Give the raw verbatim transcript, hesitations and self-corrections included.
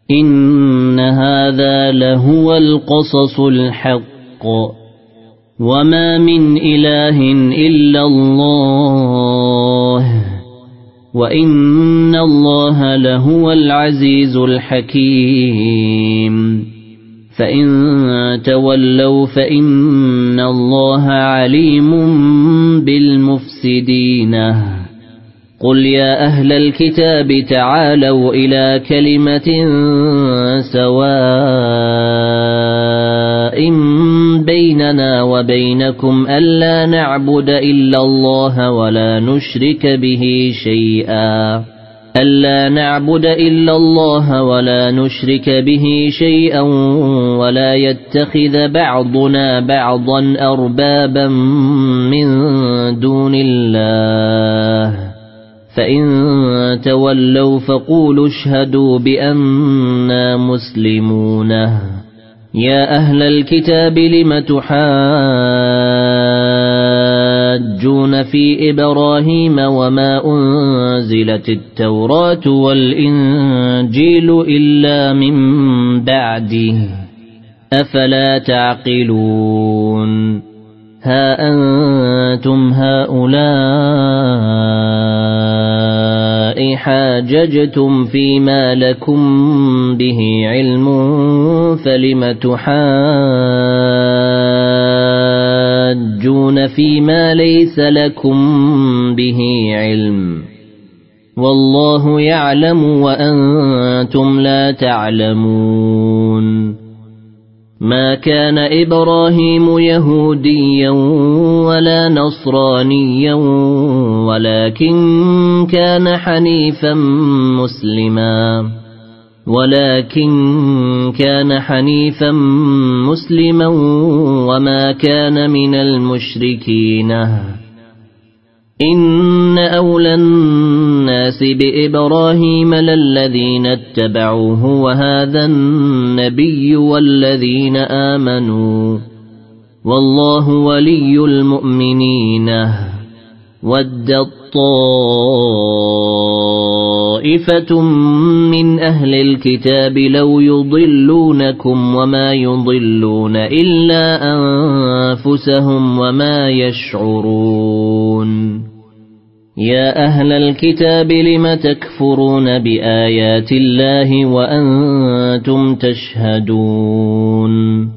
إن هذا لهو القصص الحق وما من إله إلا الله وإن الله لهو العزيز الحكيم فإن تولوا فإن الله عليم بالمفسدين قل يا أهل الكتاب تعالوا إلى كلمة سواء بيننا وبينكم ألا نعبد إلا الله ولا نشرك به شيئا ألا نعبد إلا الله ولا نشرك به شيئا ولا يتخذ بعضنا بعضا أربابا من دون الله فإن تولوا فقولوا اشهدوا بأننا مسلمون يا أهل الكتاب لم تحاجون في إبراهيم وما أنزلت التوراة والإنجيل إلا من بعده أفلا تعقلون ها أنتم هؤلاء حاججتم فيما لكم به علم فلم تحاجون فيما ليس لكم به علم والله يعلم وأنتم لا تعلمون ما كان إبراهيم يهوديا ولا نصرانيا ولكن كان حنيفا مسلما ولكن كان حنيفا مسلما وما كان من المشركين إن أولى الناس بإبراهيم للذين اتبعوه وهذا النبي والذين آمنوا والله ولي المؤمنين ود طائفة من أهل الكتاب لو يضلونكم وما يضلون إلا أنفسهم وما يشعرون يا أهل الكتاب لم تكفرون بآيات الله وأنتم تشهدون